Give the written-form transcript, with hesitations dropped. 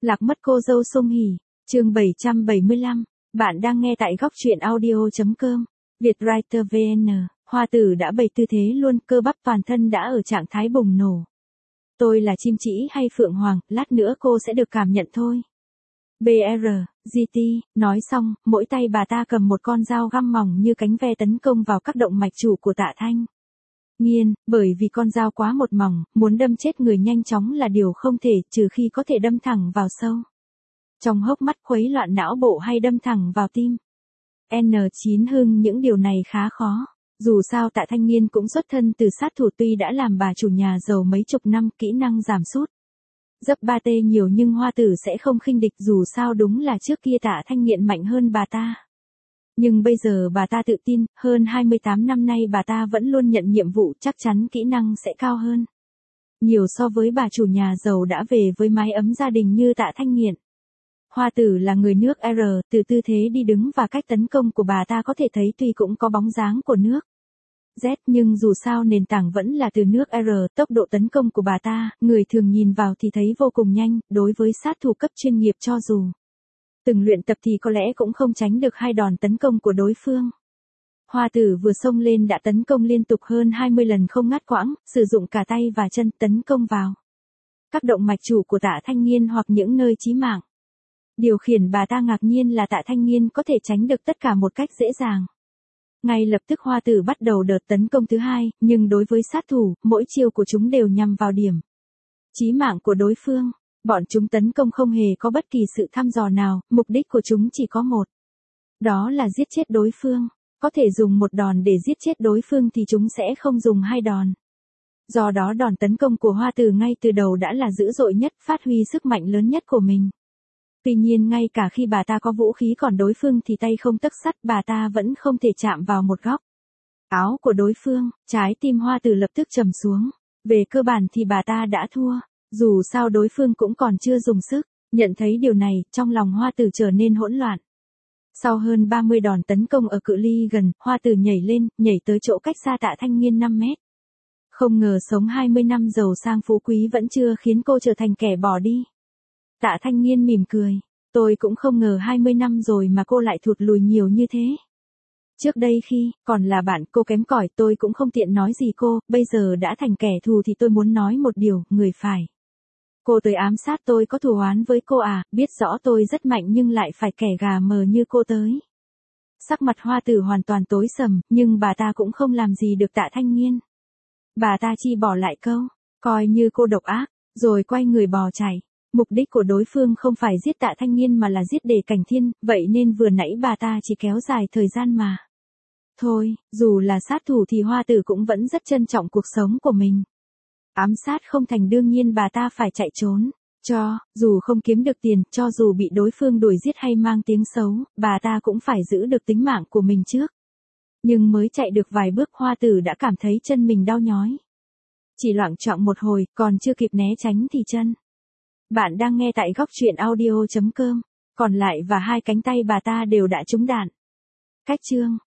Lạc mất cô dâu Song Hỷ, chương 775. Bạn đang nghe tại góc truyện audio.com. Vietwriter VN, Hoa tử đã bày tư thế luôn, cơ bắp toàn thân đã ở trạng thái bùng nổ. Tôi là chim chỉ hay phượng hoàng, lát nữa cô sẽ được cảm nhận thôi. BR, GT, nói xong, mỗi tay bà ta cầm một con dao găm mỏng như cánh ve tấn công vào các động mạch chủ của Tạ Thanh Nghiên, bởi vì con dao quá một mỏng, muốn đâm chết người nhanh chóng là điều không thể, trừ khi có thể đâm thẳng vào sâu trong hốc mắt, khuấy loạn não bộ hay đâm thẳng vào tim. N9 Hưng, những điều này khá khó. Dù sao Tạ Thanh Nghiên cũng xuất thân từ sát thủ, tuy đã làm bà chủ nhà giàu mấy chục năm, kỹ năng giảm sút dấp 3T nhiều, nhưng Hoa tử sẽ không khinh địch, dù sao đúng là trước kia Tạ Thanh Nghiên mạnh hơn bà ta. Nhưng bây giờ bà ta tự tin, hơn 28 năm nay bà ta vẫn luôn nhận nhiệm vụ, chắc chắn kỹ năng sẽ cao hơn nhiều so với bà chủ nhà giàu đã về với mái ấm gia đình như Tạ Thanh Nghiên. Hoa tử là người nước R, từ tư thế đi đứng và cách tấn công của bà ta có thể thấy tuy cũng có bóng dáng của nước Z, nhưng dù sao nền tảng vẫn là từ nước R. Tốc độ tấn công của bà ta, người thường nhìn vào thì thấy vô cùng nhanh, đối với sát thủ cấp chuyên nghiệp cho dù từng luyện tập thì có lẽ cũng không tránh được hai đòn tấn công của đối phương. Hoa tử vừa xông lên đã tấn công liên tục hơn 20 lần không ngắt quãng, sử dụng cả tay và chân tấn công vào các động mạch chủ của Tạ Thanh Nghiên hoặc những nơi chí mạng. Điều khiển bà ta ngạc nhiên là Tạ Thanh Nghiên có thể tránh được tất cả một cách dễ dàng. Ngay lập tức Hoa tử bắt đầu đợt tấn công thứ hai, nhưng đối với sát thủ, mỗi chiêu của chúng đều nhằm vào điểm chí mạng của đối phương. Bọn chúng tấn công không hề có bất kỳ sự thăm dò nào, mục đích của chúng chỉ có một. Đó là giết chết đối phương. Có thể dùng một đòn để giết chết đối phương thì chúng sẽ không dùng hai đòn. Do đó đòn tấn công của Hoa tử ngay từ đầu đã là dữ dội nhất, phát huy sức mạnh lớn nhất của mình. Tuy nhiên ngay cả khi bà ta có vũ khí còn đối phương thì tay không tấc sắt, bà ta vẫn không thể chạm vào một góc áo của đối phương. Trái tim Hoa tử lập tức trầm xuống. Về cơ bản thì bà ta đã thua. Dù sao đối phương cũng còn chưa dùng sức. Nhận thấy điều này, trong lòng Hoa tử trở nên hỗn loạn. Sau hơn 30 đòn tấn công ở cự ly gần, Hoa tử nhảy lên, nhảy tới chỗ cách xa Tạ Thanh Nghiên 5 mét. Không ngờ sống 20 năm giàu sang phú quý vẫn chưa khiến cô trở thành kẻ bỏ đi. Tạ Thanh Nghiên mỉm cười. Tôi cũng không ngờ 20 năm rồi mà cô lại thụt lùi nhiều như thế. Trước đây khi còn là bạn cô kém cỏi, tôi cũng không tiện nói gì cô, bây giờ đã thành kẻ thù thì tôi muốn nói một điều, người phải. Cô tới ám sát tôi có thù oán với cô à, biết rõ tôi rất mạnh nhưng lại phải kẻ gà mờ như cô tới. Sắc mặt Hoa tử hoàn toàn tối sầm, nhưng bà ta cũng không làm gì được Tạ Thanh Nghiên. Bà ta chỉ bỏ lại câu, coi như cô độc ác, rồi quay người bò chạy. Mục đích của đối phương không phải giết Tạ Thanh Nghiên mà là giết Đề Cảnh Thiên, vậy nên vừa nãy bà ta chỉ kéo dài thời gian mà. Thôi, dù là sát thủ thì Hoa tử cũng vẫn rất trân trọng cuộc sống của mình. Ám sát không thành đương nhiên bà ta phải chạy trốn. Dù không kiếm được tiền, cho dù bị đối phương đuổi giết hay mang tiếng xấu, bà ta cũng phải giữ được tính mạng của mình trước. Nhưng mới chạy được vài bước Hoa tử đã cảm thấy chân mình đau nhói. Chỉ loạng choạng một hồi, còn chưa kịp né tránh thì chân. Bạn đang nghe tại góc truyện audio.com. Còn lại và hai cánh tay bà ta đều đã trúng đạn. Cách chương